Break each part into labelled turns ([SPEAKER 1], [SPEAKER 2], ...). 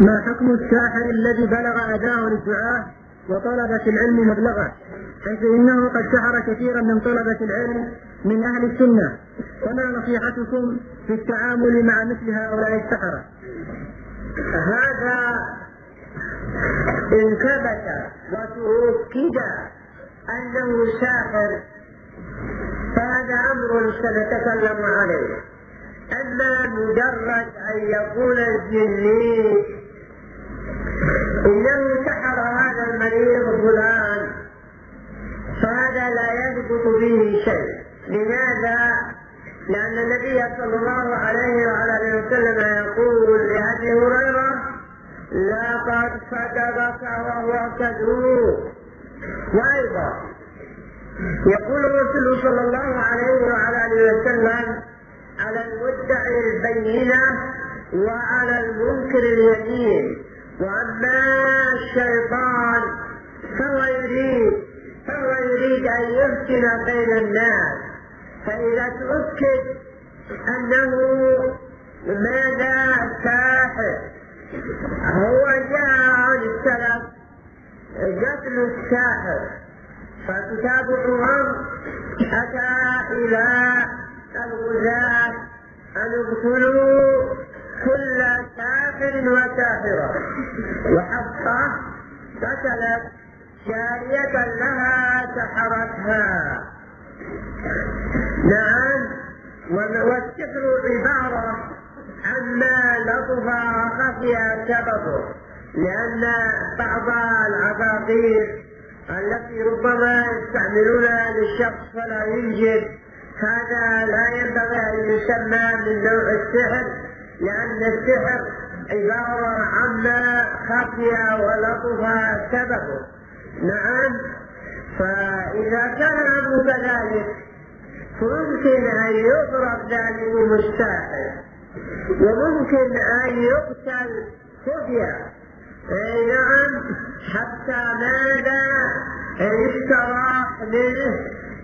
[SPEAKER 1] ما حكم الساحر الذي بلغ أداء الدعاء وطلبة العلم مبلغه، حيث إنه قد سحر كثيرا من طلبة العلم من أهل السنة؟ وما نصيحتكم في التعامل مع مثل هؤلاء السحرة؟
[SPEAKER 2] هذا إن ثبت وتؤكد أنه ساحر فهذا أمر سنتكلم عليه. أما مجرد أن يقول الجني إنه سحر هذا المريض فلان فهذا لا يثبت به شيء. لماذا؟ لأن النبي صلى الله عليه وعلى وسلم يقول لأبي هريرة: لقد صدقك وهو كذوب. وأيضا يقول الرسول صلى الله عليه وعلى وسلم: على المدعي البينة وعلى المنكر اليمين. وأما الشيطان فهو يريد أن يفتن بين الناس، فإذا تؤكد أنه ماذا ساحر هو جاء عن السلف قتل الساحر، فكتاب عمر أتى إلى الغزاة أن يقتلوا كل ساحر وساحرة، وحفصة قتلت جارية لها سحرتها. نعم، والسحر عبارة عما لطف وخفي سببه، لأن بعض العقاقير التي ربما يستعملونها للشخص فلا ينجب، هذا لا ينبغي أن يسمى من نوع السحر، لأن السحر عبارة عما خفي ولطف سببه. نعم، فإذا كان الأمر كذلك فممكن أن يضرب ذلك الساحر وممكن أن يقتل خفية. نعم، حتى ماذا يستراح منه.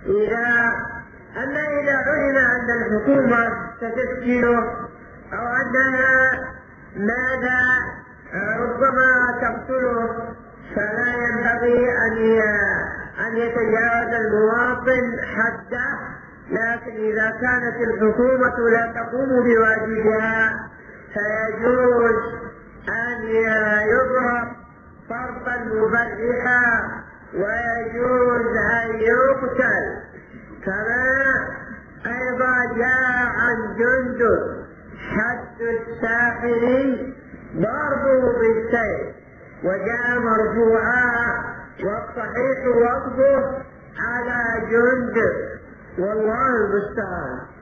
[SPEAKER 2] أما إذا علم أن الحكومة ستسجنه أو أنها ماذا ربما تقتله فلا ينبغي أن يتجاوز المواطن حده. لكن إذا كانت الحكومة لا تقوم بواجبها فيجوز أن يضرب ضربا مبرحا ويجوز أن يقتل. كما أيضا جاء عن جندب: حد الساحر ضربه بالسيف، وجاء مرفوعا والصحيح وقفه على جندب، والله المستعان.